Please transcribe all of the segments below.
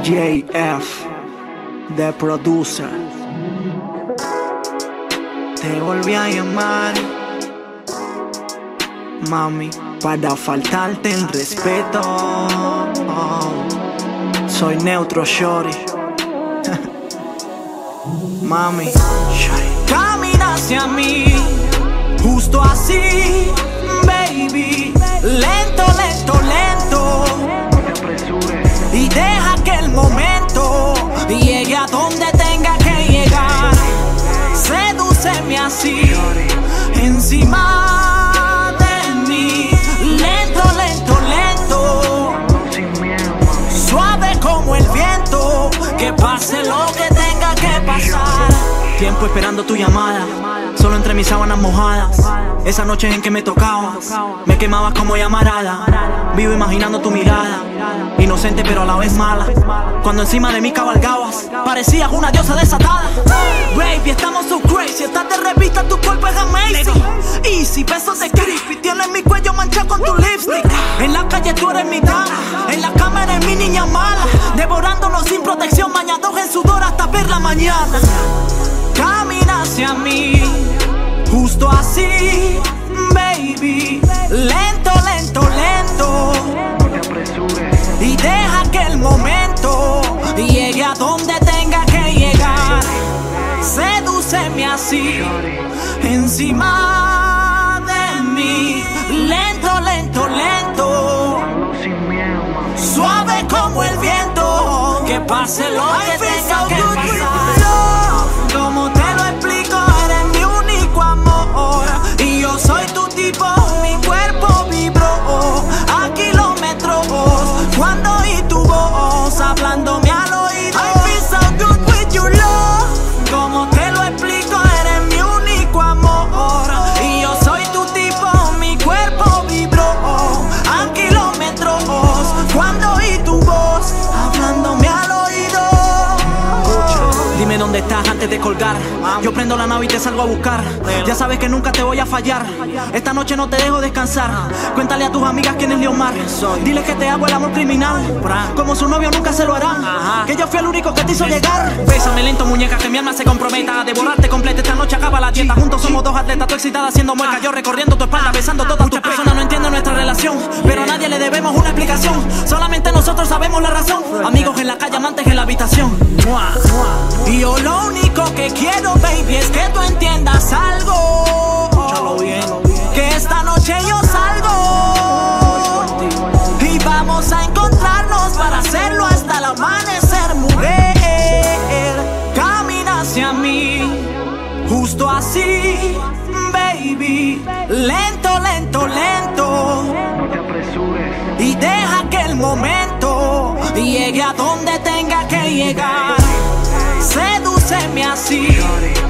JF, The Producer. Te volví a llamar, mami, para faltarte el respeto. Soy neutro, shorty. Mami, camina hacia mí, justo así, baby. Lento, lento, lento. No te apresures. Y deja que el momento llegue a donde tenga que llegar. Sedúceme así, encima de mí. Lento, lento, lento. Sin miedo, mami. Suave como el viento, que pase lo que tenga que pasar. Tiempo esperando tu llamada, solo entre mis sábanas mojadas. Esa noche en que me tocabas, me quemabas como llamarada. Vivo imaginando tu mirada, inocente pero a la vez mala. Cuando encima de mí cabalgabas, parecías una diosa desatada. Baby, estamos so crazy, estás de revista, tu cuerpo es amazing. Easy, besos de creepy, tienes mi cuello manchado con tu lipstick. En la calle tú eres mi dama, en la cama eres mi niña mala. Devorándonos sin protección, bañados en sudor hasta ver la mañana. Camina hacia mí, justo así, baby. Lento, lento, lento. No te apresures. Y deja que el momento llegue a donde tenga que llegar. Sedúceme así, encima de mí. Lento, lento, lento. Sin miedo, mami. Suave como el viento, que pase lo que tenga que pasar. Como te lo explico, eres mi único amor. Y yo soy tu tipo, mi cuerpo vibró a kilómetros cuando oí tu voz hablándome al oído. I feel so good with your love. Como te lo explico, eres mi único amor. Y yo soy tu tipo, mi cuerpo vibró a kilómetros cuando oí tu voz hablándome al oído. Dime dónde estás antes de colgar. Yo prendo la nave y te salgo a buscar. Ya sabes que nunca te voy a fallar. Esta noche no te dejo descansar. Cuéntale a tus amigas quién es Leomar. Dile que te hago el amor criminal, como su novio nunca se lo hará. Que yo fui el único que te hizo llegar. Bésame lento, muñeca, que mi alma se comprometa a devorarte completa. Esta noche acaba la dieta. Juntos somos dos atletas, tú excitada haciendo muecas, yo recorriendo tu espalda, besando todas tus personas no entienden nuestra relación, pero a nadie le debemos una explicación. Solamente nosotros sabemos la razón. Amigos en la calle, amantes en la habitación. Y yo lo único que quiero, baby, es que tú entiendas algo. Escúchalo bien. Que esta noche yo salgo y vamos a encontrarnos para hacerlo hasta el amanecer, mujer. Camina hacia mí, justo así, baby. Lento, lento, lento. No te apresures. Y deja que el momento llegue a donde tenga que llegar. Sedúceme así,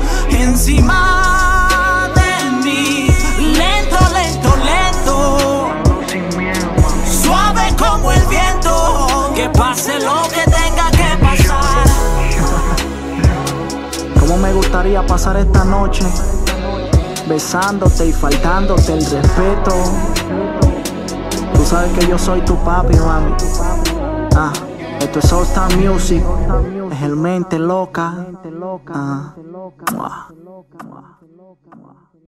encima de mí. Lento, lento, lento. Sin miedo, mami. Suave como el viento, que pase lo que tenga que pasar. Cómo me gustaría pasar esta noche besándote y faltándote el respeto. Tú sabes que yo soy tu papi, mami. Esto es All Star Music. Es el mente loca.